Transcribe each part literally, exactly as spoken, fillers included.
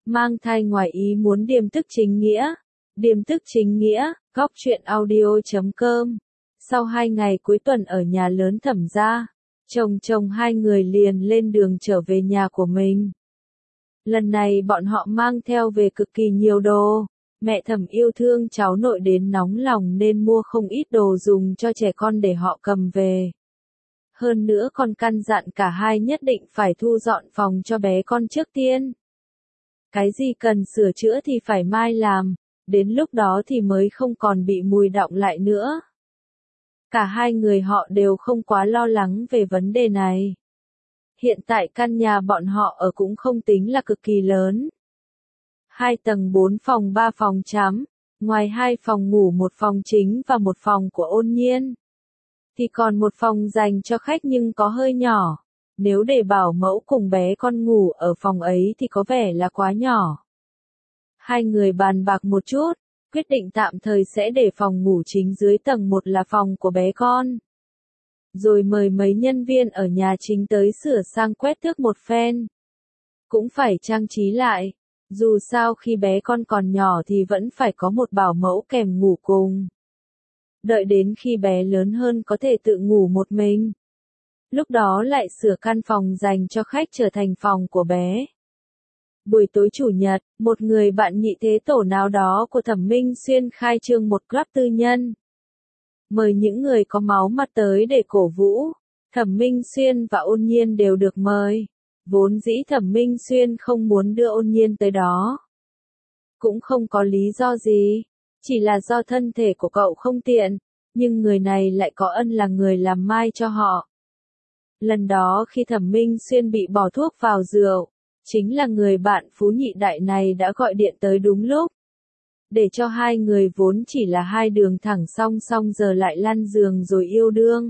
Mang thai ngoài ý muốn điềm tức chính nghĩa. Điềm tức chính nghĩa, góc truyện audio chấm com. Sau hai ngày cuối tuần ở nhà lớn Thẩm gia, chồng chồng hai người liền lên đường trở về nhà của mình. Lần này bọn họ mang theo về cực kỳ nhiều đồ. Mẹ Thẩm yêu thương cháu nội đến nóng lòng nên mua không ít đồ dùng cho trẻ con để họ cầm về. Hơn nữa còn căn dặn cả hai nhất định phải thu dọn phòng cho bé con trước tiên. Cái gì cần sửa chữa thì phải mai làm, đến lúc đó thì mới không còn bị mùi đọng lại nữa. Cả hai người họ đều không quá lo lắng về vấn đề này. Hiện tại căn nhà bọn họ ở cũng không tính là cực kỳ lớn. Hai tầng bốn phòng ba phòng chám, ngoài hai phòng ngủ một phòng chính và một phòng của Ôn Nhiên. Thì còn một phòng dành cho khách nhưng có hơi nhỏ. Nếu để bảo mẫu cùng bé con ngủ ở phòng ấy thì có vẻ là quá nhỏ. Hai người bàn bạc một chút, quyết định tạm thời sẽ để phòng ngủ chính dưới tầng một là phòng của bé con. Rồi mời mấy nhân viên ở nhà chính tới sửa sang quét tước một phen. Cũng phải trang trí lại, dù sao khi bé con còn nhỏ thì vẫn phải có một bảo mẫu kèm ngủ cùng. Đợi đến khi bé lớn hơn có thể tự ngủ một mình. Lúc đó lại sửa căn phòng dành cho khách trở thành phòng của bé. Buổi tối chủ nhật, một người bạn nhị thế tổ nào đó của Thẩm Minh Xuyên khai trương một club tư nhân. Mời những người có máu mặt tới để cổ vũ. Thẩm Minh Xuyên và Ôn Nhiên đều được mời. Vốn dĩ Thẩm Minh Xuyên không muốn đưa Ôn Nhiên tới đó. Cũng không có lý do gì. Chỉ là do thân thể của cậu không tiện. Nhưng người này lại có ân là người làm mai cho họ. Lần đó khi Thẩm Minh Xuyên bị bỏ thuốc vào rượu, chính là người bạn phú nhị đại này đã gọi điện tới đúng lúc. Để cho hai người vốn chỉ là hai đường thẳng song song giờ lại lăn giường rồi yêu đương.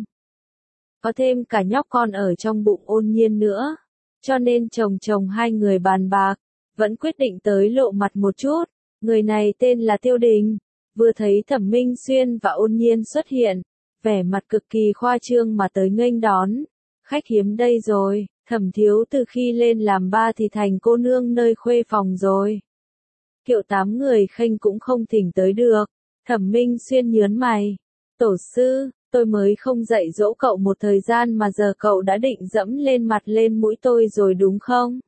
Có thêm cả nhóc con ở trong bụng Ôn Nhiên nữa. Cho nên chồng chồng hai người bàn bạc, vẫn quyết định tới lộ mặt một chút. Người này tên là Tiêu Đình. Vừa thấy Thẩm Minh Xuyên và Ôn Nhiên xuất hiện, vẻ mặt cực kỳ khoa trương mà tới nghênh đón. Khách hiếm đây rồi, Thẩm thiếu từ khi lên làm ba thì thành cô nương nơi khuê phòng rồi. Kiệu tám người khênh cũng không thỉnh tới được. Thẩm Minh Xuyên nhớn mày. Tổ sư, tôi mới không dạy dỗ cậu một thời gian mà giờ cậu đã định dẫm lên mặt lên mũi tôi rồi đúng không?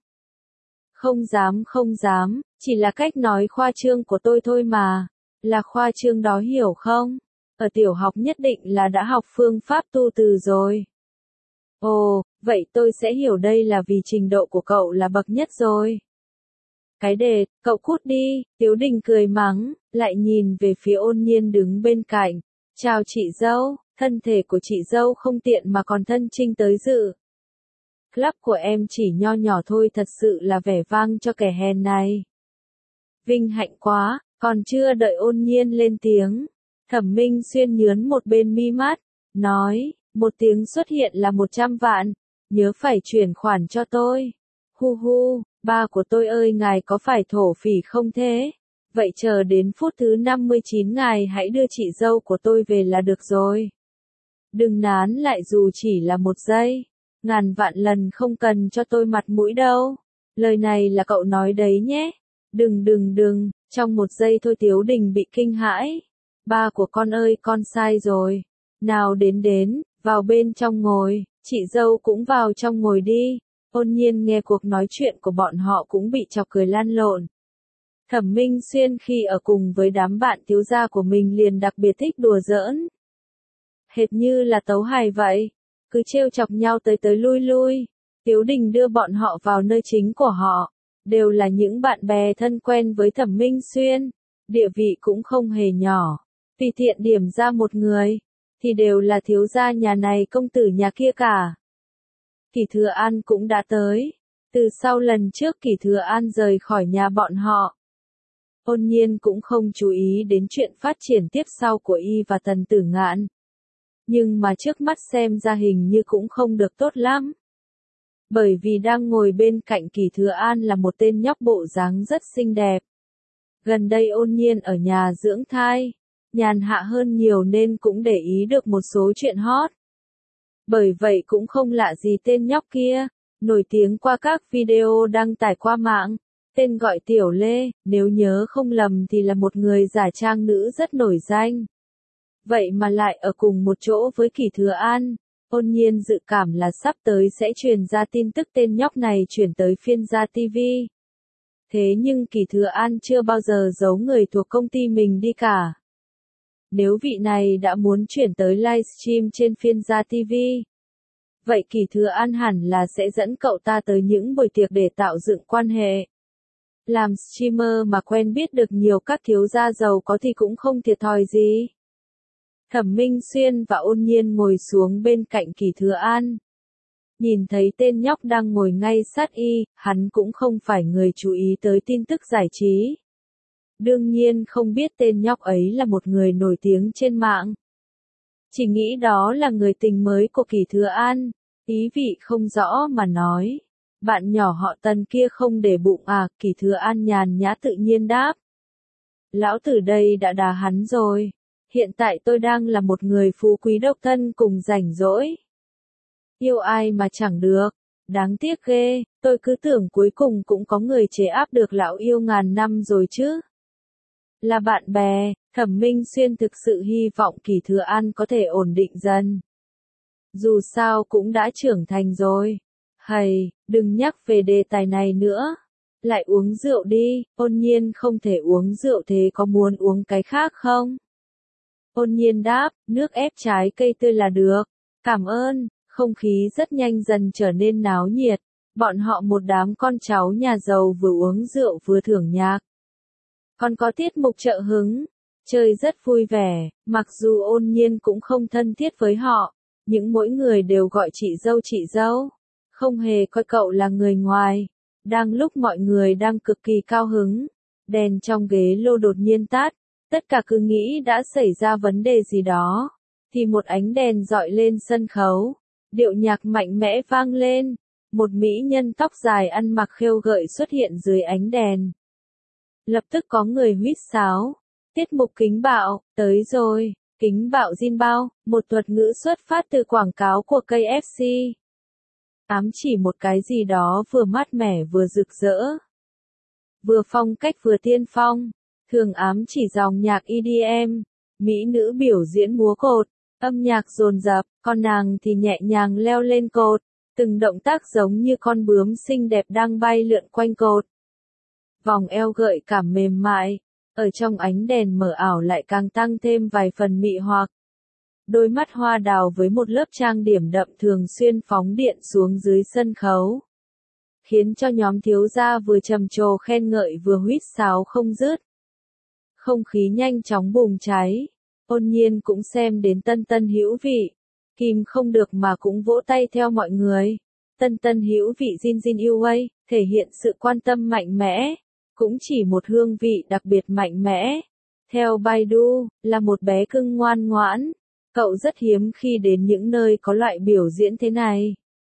Không dám không dám, chỉ là cách nói khoa trương của tôi thôi mà. Là khoa trương đó hiểu không? Ở tiểu học nhất định là đã học phương pháp tu từ rồi. Ồ, vậy tôi sẽ hiểu đây là vì trình độ của cậu là bậc nhất rồi. Cái đề, cậu cút đi, Tiếu Đình cười mắng, lại nhìn về phía Ôn Nhiên đứng bên cạnh. Chào chị dâu, thân thể của chị dâu không tiện mà còn thân trinh tới dự. Club của em chỉ nho nhỏ thôi thật sự là vẻ vang cho kẻ hèn này. Vinh hạnh quá, còn chưa đợi Ôn Nhiên lên tiếng. Thẩm Minh Xuyên nhướn một bên mi mắt, nói, một tiếng xuất hiện là một trăm vạn, nhớ phải chuyển khoản cho tôi. Hu hu, ba của tôi ơi ngài có phải thổ phỉ không thế? Vậy chờ đến phút thứ năm mươi chín ngài hãy đưa chị dâu của tôi về là được rồi. Đừng nán lại dù chỉ là một giây. Ngàn vạn lần không cần cho tôi mặt mũi đâu. Lời này là cậu nói đấy nhé. Đừng đừng đừng, trong một giây thôi Tiếu Đình bị kinh hãi. Ba của con ơi con sai rồi. Nào đến đến, vào bên trong ngồi, chị dâu cũng vào trong ngồi đi. Ôn Nhiên nghe cuộc nói chuyện của bọn họ cũng bị chọc cười lan lộn. Thẩm Minh Xuyên khi ở cùng với đám bạn thiếu gia của mình liền đặc biệt thích đùa giỡn. Hệt như là tấu hài vậy, cứ trêu chọc nhau tới tới lui lui. Tiếu Đình đưa bọn họ vào nơi chính của họ, đều là những bạn bè thân quen với Thẩm Minh Xuyên, địa vị cũng không hề nhỏ. Tùy tiện điểm ra một người, thì đều là thiếu gia nhà này công tử nhà kia cả. Kỷ Thừa An cũng đã tới, từ sau lần trước Kỷ Thừa An rời khỏi nhà bọn họ. Ôn Nhiên cũng không chú ý đến chuyện phát triển tiếp sau của y và Tần Tử Ngạn. Nhưng mà trước mắt xem ra hình như cũng không được tốt lắm. Bởi vì đang ngồi bên cạnh Kỷ Thừa An là một tên nhóc bộ dáng rất xinh đẹp. Gần đây Ôn Nhiên ở nhà dưỡng thai, nhàn hạ hơn nhiều nên cũng để ý được một số chuyện hot. Bởi vậy cũng không lạ gì tên nhóc kia, nổi tiếng qua các video đăng tải qua mạng. Tên gọi Tiểu Lê, nếu nhớ không lầm thì là một người giả trang nữ rất nổi danh. Vậy mà lại ở cùng một chỗ với Kỷ Thừa An. Ôn Nhiên dự cảm là sắp tới sẽ truyền ra tin tức tên nhóc này chuyển tới phiên gia ti vi. Thế nhưng Kỷ Thừa An chưa bao giờ giấu người thuộc công ty mình đi cả. Nếu vị này đã muốn chuyển tới livestream trên phiên gia ti vi, vậy Kỷ Thừa An hẳn là sẽ dẫn cậu ta tới những buổi tiệc để tạo dựng quan hệ. Làm streamer mà quen biết được nhiều các thiếu gia giàu có thì cũng không thiệt thòi gì. Thẩm Minh Xuyên và Ôn Nhiên ngồi xuống bên cạnh Kỷ Thừa An. Nhìn thấy tên nhóc đang ngồi ngay sát y, hắn cũng không phải người chú ý tới tin tức giải trí. Đương nhiên không biết tên nhóc ấy là một người nổi tiếng trên mạng. Chỉ nghĩ đó là người tình mới của Kỷ Thừa An, ý vị không rõ mà nói. Bạn nhỏ họ Tần kia không để bụng à, Kỷ Thừa An nhàn nhã tự nhiên đáp. Lão tử đây đã đá hắn rồi. Hiện tại tôi đang là một người phú quý độc thân cùng rảnh rỗi. Yêu ai mà chẳng được. Đáng tiếc ghê, tôi cứ tưởng cuối cùng cũng có người chế áp được lão yêu ngàn năm rồi chứ. Là bạn bè, Thẩm Minh Xuyên thực sự hy vọng Kỷ Thừa An có thể ổn định dần. Dù sao cũng đã trưởng thành rồi. Hầy, đừng nhắc về đề tài này nữa. Lại uống rượu đi, Ôn Nhiên không thể uống rượu thế có muốn uống cái khác không? Ôn Nhiên đáp, nước ép trái cây tươi là được. Cảm ơn, không khí rất nhanh dần trở nên náo nhiệt. Bọn họ một đám con cháu nhà giàu vừa uống rượu vừa thưởng nhạc. Còn có tiết mục trợ hứng. Chơi rất vui vẻ, mặc dù Ôn Nhiên cũng không thân thiết với họ. Nhưng mỗi người đều gọi chị dâu chị dâu. Không hề coi cậu là người ngoài. Đang lúc mọi người đang cực kỳ cao hứng, đèn trong ghế lô đột nhiên tắt, tất cả cứ nghĩ đã xảy ra vấn đề gì đó, thì một ánh đèn dọi lên sân khấu, điệu nhạc mạnh mẽ vang lên, một mỹ nhân tóc dài ăn mặc khêu gợi xuất hiện dưới ánh đèn. Lập tức có người huýt sáo, tiết mục Kính Bạo, tới rồi, Kính Bạo Zin một thuật ngữ xuất phát từ quảng cáo của ca ép xê. Ám chỉ một cái gì đó vừa mát mẻ vừa rực rỡ. Vừa phong cách vừa tiên phong, thường ám chỉ dòng nhạc e đê em, mỹ nữ biểu diễn múa cột, âm nhạc dồn dập, còn nàng thì nhẹ nhàng leo lên cột, từng động tác giống như con bướm xinh đẹp đang bay lượn quanh cột. Vòng eo gợi cảm mềm mại, ở trong ánh đèn mờ ảo lại càng tăng thêm vài phần mị hoặc. Đôi mắt hoa đào với một lớp trang điểm đậm thường xuyên phóng điện xuống dưới sân khấu. Khiến cho nhóm thiếu gia vừa trầm trồ khen ngợi vừa huýt sáo không dứt. Không khí nhanh chóng bùng cháy. Ôn Nhiên cũng xem đến Tân Tân hữu vị. Kìm không được mà cũng vỗ tay theo mọi người. Tân Tân hữu vị Jin Jin yêu ấy, thể hiện sự quan tâm mạnh mẽ. Cũng chỉ một hương vị đặc biệt mạnh mẽ. Theo Baidu, là một bé cưng ngoan ngoãn. Cậu rất hiếm khi đến những nơi có loại biểu diễn thế này.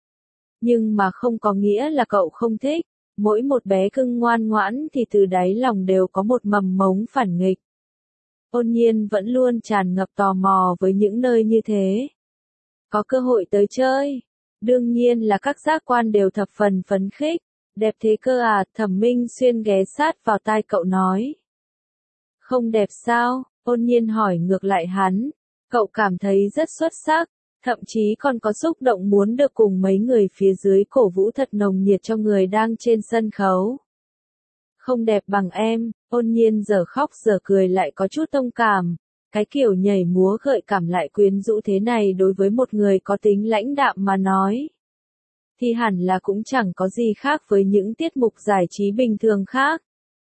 Nhưng mà không có nghĩa là cậu không thích. Mỗi một bé cưng ngoan ngoãn thì từ đáy lòng đều có một mầm mống phản nghịch. Ôn Nhiên vẫn luôn tràn ngập tò mò với những nơi như thế. Có cơ hội tới chơi. Đương nhiên là các giác quan đều thập phần phấn khích. Đẹp thế cơ à, Thẩm Minh Xuyên ghé sát vào tai cậu nói. Không đẹp sao? Ôn Nhiên hỏi ngược lại hắn. Cậu cảm thấy rất xuất sắc, thậm chí còn có xúc động muốn được cùng mấy người phía dưới cổ vũ thật nồng nhiệt cho người đang trên sân khấu. Không đẹp bằng em, Ôn Nhiên giờ khóc giờ cười lại có chút thông cảm. Cái kiểu nhảy múa gợi cảm lại quyến rũ thế này đối với một người có tính lãnh đạm mà nói. Thì hẳn là cũng chẳng có gì khác với những tiết mục giải trí bình thường khác.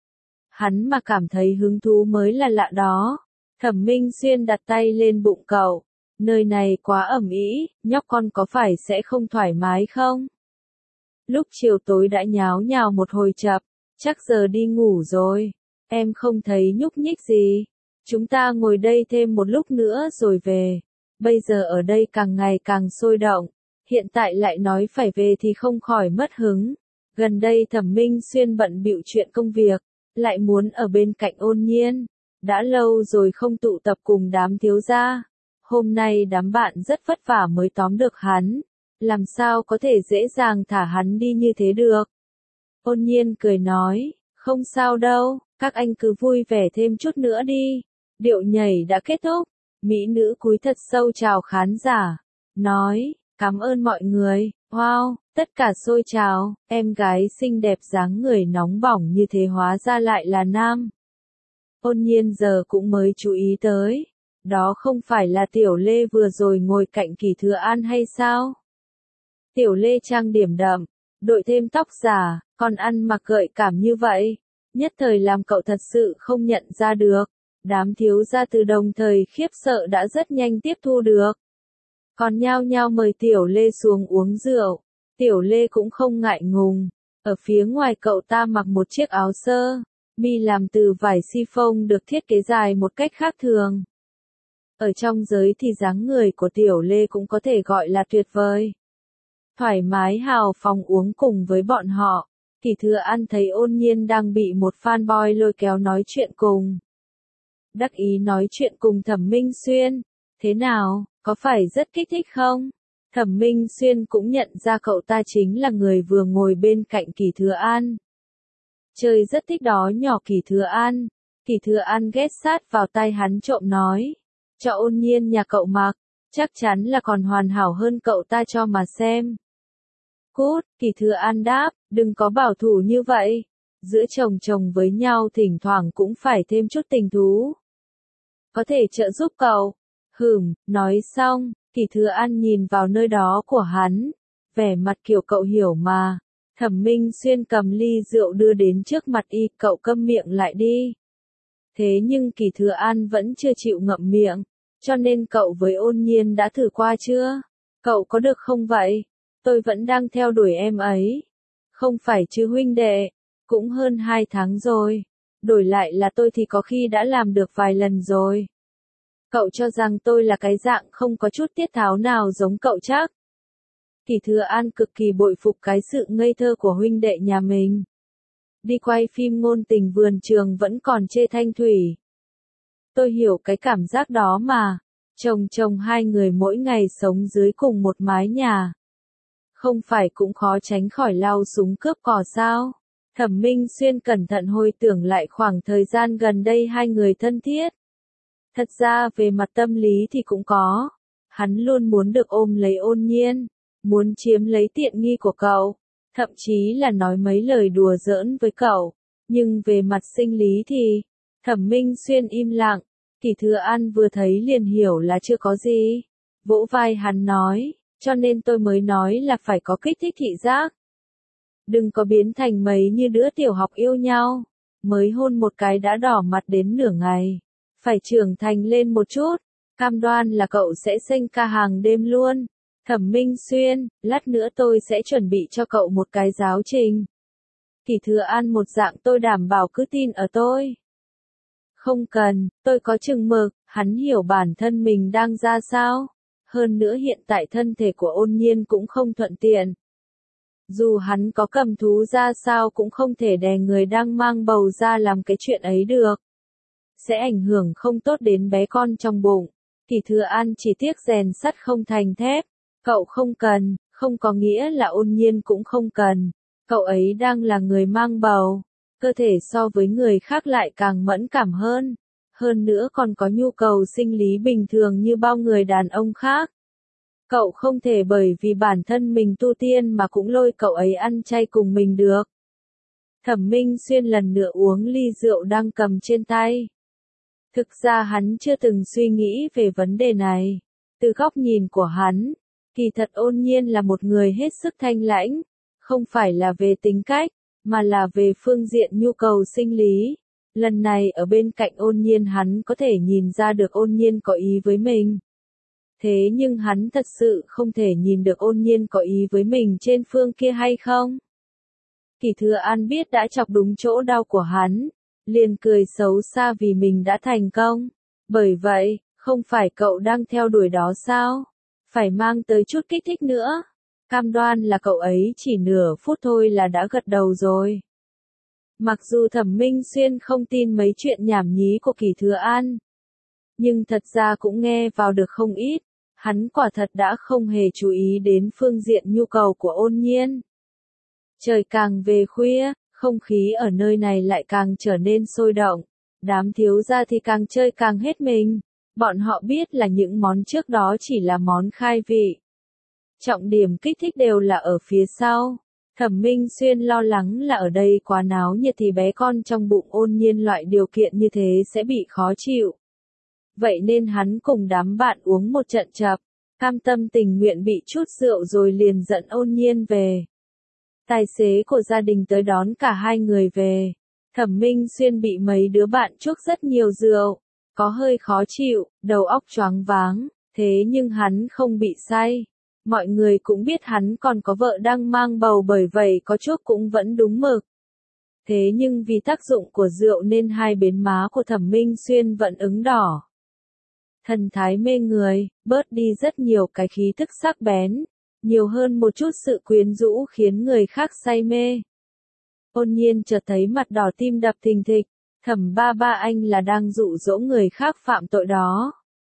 Hắn mà cảm thấy hứng thú mới là lạ đó. Thẩm Minh Xuyên đặt tay lên bụng cậu. Nơi này quá ẩm ĩ, nhóc con có phải sẽ không thoải mái không? Lúc chiều tối đã nháo nhào một hồi chập, chắc giờ đi ngủ rồi. Em không thấy nhúc nhích gì. Chúng ta ngồi đây thêm một lúc nữa rồi về. Bây giờ ở đây càng ngày càng sôi động. Hiện tại lại nói phải về thì không khỏi mất hứng. Gần đây Thẩm Minh Xuyên bận bịu chuyện công việc, lại muốn ở bên cạnh Ôn Nhiên. Đã lâu rồi không tụ tập cùng đám thiếu gia. Hôm nay đám bạn rất vất vả mới tóm được hắn. Làm sao có thể dễ dàng thả hắn đi như thế được? Ôn Nhiên cười nói, Không sao đâu, các anh cứ vui vẻ thêm chút nữa đi. Điệu nhảy đã kết thúc, mỹ nữ cúi thật sâu chào khán giả, nói, cảm ơn mọi người, wow, tất cả xôi chào, em gái xinh đẹp dáng người nóng bỏng như thế hóa ra lại là nam. Ôn nhiên giờ cũng mới chú ý tới, đó không phải là Tiểu Lê vừa rồi ngồi cạnh Kỳ Thừa An hay sao? Tiểu Lê trang điểm đậm, đội thêm tóc giả, còn ăn mặc gợi cảm như vậy, nhất thời làm cậu thật sự không nhận ra được. Đám thiếu gia từ đồng thời khiếp sợ đã rất nhanh tiếp thu được. Còn nhao nhao mời Tiểu Lê xuống uống rượu. Tiểu Lê cũng không ngại ngùng. Ở phía ngoài cậu ta mặc một chiếc áo sơ, mi làm từ vải chiffon được thiết kế dài một cách khác thường. Ở trong giới thì dáng người của Tiểu Lê cũng có thể gọi là tuyệt vời. Thoải mái hào phóng uống cùng với bọn họ. Kỳ Thừa An thấy Ôn Nhiên đang bị một fanboy lôi kéo nói chuyện cùng. Đắc ý nói chuyện cùng Thẩm Minh Xuyên. Thế nào, có phải rất kích thích không? Thẩm Minh Xuyên cũng nhận ra cậu ta chính là người vừa ngồi bên cạnh Kỳ Thừa An. Chơi rất thích đó nhỏ Kỳ Thừa An. Kỳ Thừa An ghé sát vào tai hắn trộm nói. Cho Ôn Nhiên nhà cậu mặc, chắc chắn là còn hoàn hảo hơn cậu ta cho mà xem. Cút, Kỳ Thừa An đáp, đừng có bảo thủ như vậy. Giữa chồng chồng với nhau thỉnh thoảng cũng phải thêm chút tình thú. Có thể trợ giúp cậu. Hửm, nói xong, Kỳ Thừa An nhìn vào nơi đó của hắn. Vẻ mặt kiểu cậu hiểu mà. Thẩm Minh Xuyên cầm ly rượu đưa đến trước mặt y, cậu câm miệng lại đi. Thế nhưng Kỳ Thừa An vẫn chưa chịu ngậm miệng. Cho nên cậu với Ôn Nhiên đã thử qua chưa? Cậu có được không vậy? Tôi vẫn đang theo đuổi em ấy. Không phải chứ huynh đệ. Cũng hơn hai tháng rồi. Đổi lại là tôi thì có khi đã làm được vài lần rồi. Cậu cho rằng tôi là cái dạng không có chút tiết tháo nào giống cậu chắc. Kỳ Thừa An cực kỳ bội phục cái sự ngây thơ của huynh đệ nhà mình. Đi quay phim ngôn tình vườn trường vẫn còn chê thanh thủy. Tôi hiểu cái cảm giác đó mà. Chồng chồng hai người mỗi ngày sống dưới cùng một mái nhà. Không phải cũng khó tránh khỏi lao súng cướp cò sao? Thẩm Minh Xuyên cẩn thận hồi tưởng lại khoảng thời gian gần đây hai người thân thiết. Thật ra về mặt tâm lý thì cũng có. Hắn luôn muốn được ôm lấy Ôn Nhiên, muốn chiếm lấy tiện nghi của cậu, thậm chí là nói mấy lời đùa giỡn với cậu. Nhưng về mặt sinh lý thì, Thẩm Minh Xuyên im lặng. Kỳ Thừa An vừa thấy liền hiểu là chưa có gì. Vỗ vai hắn nói, cho nên tôi mới nói là phải có kích thích thị giác. Đừng có biến thành mấy như đứa tiểu học yêu nhau, mới hôn một cái đã đỏ mặt đến nửa ngày. Phải trưởng thành lên một chút, cam đoan là cậu sẽ xanh ca hàng đêm luôn. Thẩm Minh Xuyên, lát nữa tôi sẽ chuẩn bị cho cậu một cái giáo trình. Kỳ Thừa An một dạng tôi đảm bảo cứ tin ở tôi. Không cần, tôi có chừng mực, hắn hiểu bản thân mình đang ra sao. Hơn nữa hiện tại thân thể của Ôn Nhiên cũng không thuận tiện. Dù hắn có cầm thú ra sao cũng không thể đè người đang mang bầu ra làm cái chuyện ấy được. Sẽ ảnh hưởng không tốt đến bé con trong bụng. Kỳ Thừa An chỉ tiếc rèn sắt không thành thép. Cậu không cần, không có nghĩa là Ôn Nhiên cũng không cần. Cậu ấy đang là người mang bầu. Cơ thể so với người khác lại càng mẫn cảm hơn. Hơn nữa còn có nhu cầu sinh lý bình thường như bao người đàn ông khác. Cậu không thể bởi vì bản thân mình tu tiên mà cũng lôi cậu ấy ăn chay cùng mình được. Thẩm Minh Xuyên lần nữa uống ly rượu đang cầm trên tay. Thực ra hắn chưa từng suy nghĩ về vấn đề này. Từ góc nhìn của hắn, kỳ thật Ôn Nhiên là một người hết sức thanh lãnh. Không phải là về tính cách, mà là về phương diện nhu cầu sinh lý. Lần này ở bên cạnh Ôn Nhiên hắn có thể nhìn ra được Ôn Nhiên có ý với mình. Thế nhưng hắn thật sự không thể nhìn được Ôn Nhiên có ý với mình trên phương kia hay không? Kỳ Thừa An biết đã chọc đúng chỗ đau của hắn, liền cười xấu xa vì mình đã thành công. Bởi vậy, không phải cậu đang theo đuổi đó sao? Phải mang tới chút kích thích nữa. Cam đoan là cậu ấy chỉ nửa phút thôi là đã gật đầu rồi. Mặc dù Thẩm Minh Xuyên không tin mấy chuyện nhảm nhí của Kỳ Thừa An, nhưng thật ra cũng nghe vào được không ít. Hắn quả thật đã không hề chú ý đến phương diện nhu cầu của Ôn Nhiên. Trời càng về khuya, Không khí ở nơi này lại càng trở nên sôi động. Đám thiếu gia thì càng chơi càng hết mình. Bọn họ biết là những món trước đó chỉ là món khai vị. Trọng điểm kích thích đều là ở phía sau. Thẩm Minh Xuyên lo lắng là ở đây quá náo nhiệt thì bé con trong bụng Ôn Nhiên loại điều kiện như thế sẽ bị khó chịu. Vậy nên hắn cùng đám bạn uống một trận chập, cam tâm tình nguyện bị chút rượu rồi liền dẫn Ôn Nhiên về. Tài xế của gia đình tới đón cả hai người về. Thẩm Minh Xuyên bị mấy đứa bạn chuốc rất nhiều rượu, có hơi khó chịu, đầu óc choáng váng, thế nhưng hắn không bị say. Mọi người cũng biết hắn còn có vợ đang mang bầu bởi vậy có chuốc cũng vẫn đúng mực. Thế nhưng vì tác dụng của rượu nên hai bên má của Thẩm Minh Xuyên vẫn ửng đỏ. Thần thái mê người, bớt đi rất nhiều cái khí thức sắc bén, nhiều hơn một chút sự quyến rũ khiến người khác say mê. Ôn Nhiên chợt thấy mặt đỏ tim đập thình thịch, Thẩm ba ba anh là đang dụ dỗ người khác phạm tội đó.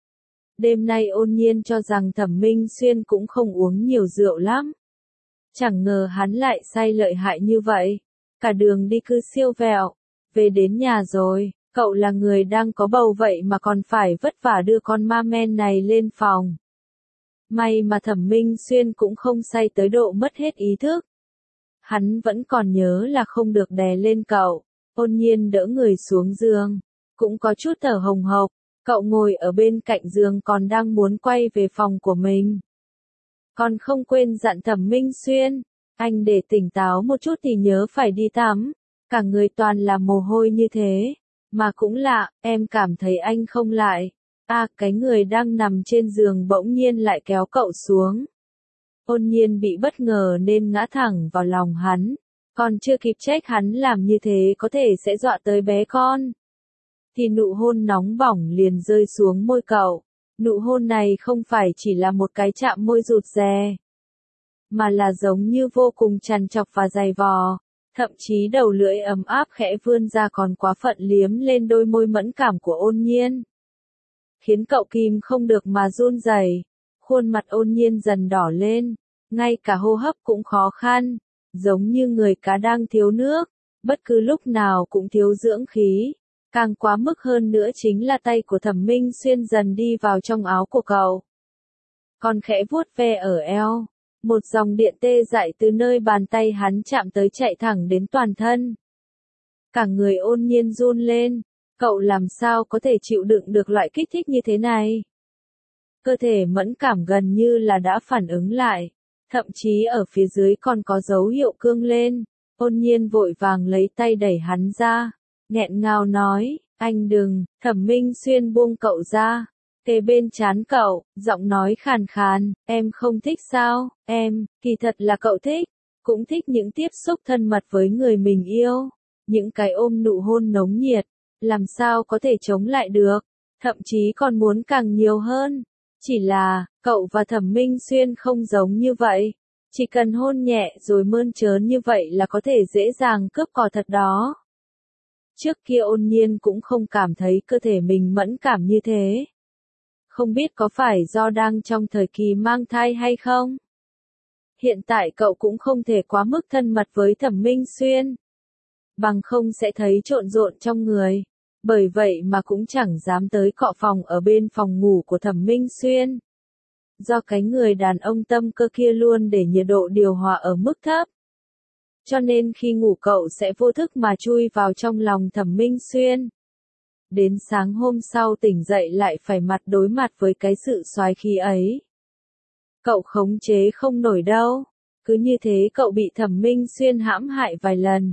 Đêm nay Ôn Nhiên cho rằng Thẩm Minh Xuyên cũng không uống nhiều rượu lắm. Chẳng ngờ hắn lại say lợi hại như vậy. Cả đường đi cứ siêu vẹo. Về đến nhà rồi, cậu là người đang có bầu vậy mà còn phải vất vả đưa con ma men này lên phòng. May mà Thẩm Minh Xuyên cũng không say tới độ mất hết ý thức. Hắn vẫn còn nhớ là không được đè lên cậu. Ôn Nhiên đỡ người xuống giường, cũng có chút thở hồng hộc. Cậu ngồi ở bên cạnh giường còn đang muốn quay về phòng của mình. Còn không quên dặn Thẩm Minh Xuyên, anh để tỉnh táo một chút thì nhớ phải đi tắm. Cả người toàn là mồ hôi như thế. Mà cũng lạ, em cảm thấy anh không lại. À, cái người đang nằm trên giường bỗng nhiên lại kéo cậu xuống. Ôn Nhiên bị bất ngờ nên ngã thẳng vào lòng hắn. Còn chưa kịp trách hắn làm như thế có thể sẽ dọa tới bé con. Thì nụ hôn nóng bỏng liền rơi xuống môi cậu. Nụ hôn này không phải chỉ là một cái chạm môi rụt rè, mà là giống như vô cùng trằn trọc và dày vò. Thậm chí đầu lưỡi ấm áp khẽ vươn ra còn quá phận liếm lên đôi môi mẫn cảm của Ôn Nhiên. Khiến cậu kìm không được mà run rẩy. Khuôn mặt Ôn Nhiên dần đỏ lên, ngay cả hô hấp cũng khó khăn, giống như người cá đang thiếu nước, bất cứ lúc nào cũng thiếu dưỡng khí. Càng quá mức hơn nữa chính là tay của Thẩm Minh Xuyên dần đi vào trong áo của cậu. Còn khẽ vuốt ve ở eo. Một dòng điện tê dại từ nơi bàn tay hắn chạm tới chạy thẳng đến toàn thân. Cả người Ôn Nhiên run lên. Cậu làm sao có thể chịu đựng được loại kích thích như thế này? Cơ thể mẫn cảm gần như là đã phản ứng lại. Thậm chí ở phía dưới còn có dấu hiệu cương lên. Ôn Nhiên vội vàng lấy tay đẩy hắn ra. Nghẹn ngào nói, anh đừng. Thẩm Minh Xuyên buông cậu ra, kề bên trán cậu, giọng nói khàn khàn, em không thích sao? Em, kỳ thật là cậu thích, cũng thích những tiếp xúc thân mật với người mình yêu, những cái ôm nụ hôn nóng nhiệt, làm sao có thể chống lại được, thậm chí còn muốn càng nhiều hơn. Chỉ là, cậu và Thẩm Minh Xuyên không giống như vậy, chỉ cần hôn nhẹ rồi mơn trớn như vậy là có thể dễ dàng cướp cò thật đó. Trước kia Ôn Nhiên cũng không cảm thấy cơ thể mình mẫn cảm như thế. Không biết có phải do đang trong thời kỳ mang thai hay không? Hiện tại cậu cũng không thể quá mức thân mật với Thẩm Minh Xuyên. Bằng không sẽ thấy trộn rộn trong người. Bởi vậy mà cũng chẳng dám tới cọ phòng ở bên phòng ngủ của Thẩm Minh Xuyên. Do cái người đàn ông tâm cơ kia luôn để nhiệt độ điều hòa ở mức thấp. Cho nên khi ngủ cậu sẽ vô thức mà chui vào trong lòng Thẩm Minh Xuyên. Đến sáng hôm sau tỉnh dậy lại phải mặt đối mặt với cái sự xoái khí ấy. Cậu khống chế không nổi đâu. Cứ như thế cậu bị Thẩm Minh Xuyên hãm hại vài lần.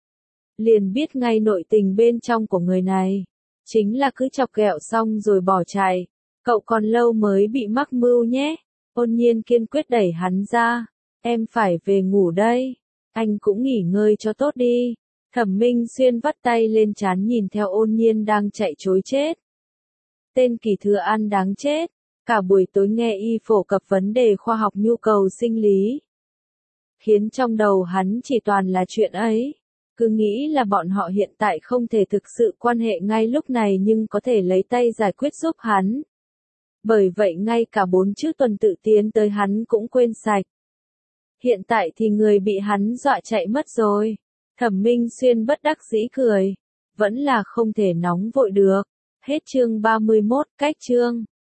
Liền biết ngay nội tình bên trong của người này. Chính là cứ chọc ghẹo xong rồi bỏ chạy. Cậu còn lâu mới bị mắc mưu nhé. Ôn Nhiên kiên quyết đẩy hắn ra. Em phải về ngủ đây. Anh cũng nghỉ ngơi cho tốt đi. Thẩm Minh Xuyên vắt tay lên trán nhìn theo Ôn Nhiên đang chạy trối chết. Tên Kỳ Thừa An đáng chết. Cả buổi tối nghe y phổ cập vấn đề khoa học nhu cầu sinh lý. Khiến trong đầu hắn chỉ toàn là chuyện ấy. Cứ nghĩ là bọn họ hiện tại không thể thực sự quan hệ ngay lúc này nhưng có thể lấy tay giải quyết giúp hắn. Bởi vậy ngay cả bốn chữ tuần tự tiến tới hắn cũng quên sạch. Hiện tại thì người bị hắn dọa chạy mất rồi. Thẩm Minh Xuyên bất đắc dĩ cười. Vẫn là không thể nóng vội được. Hết chương ba mươi mốt, cách chương.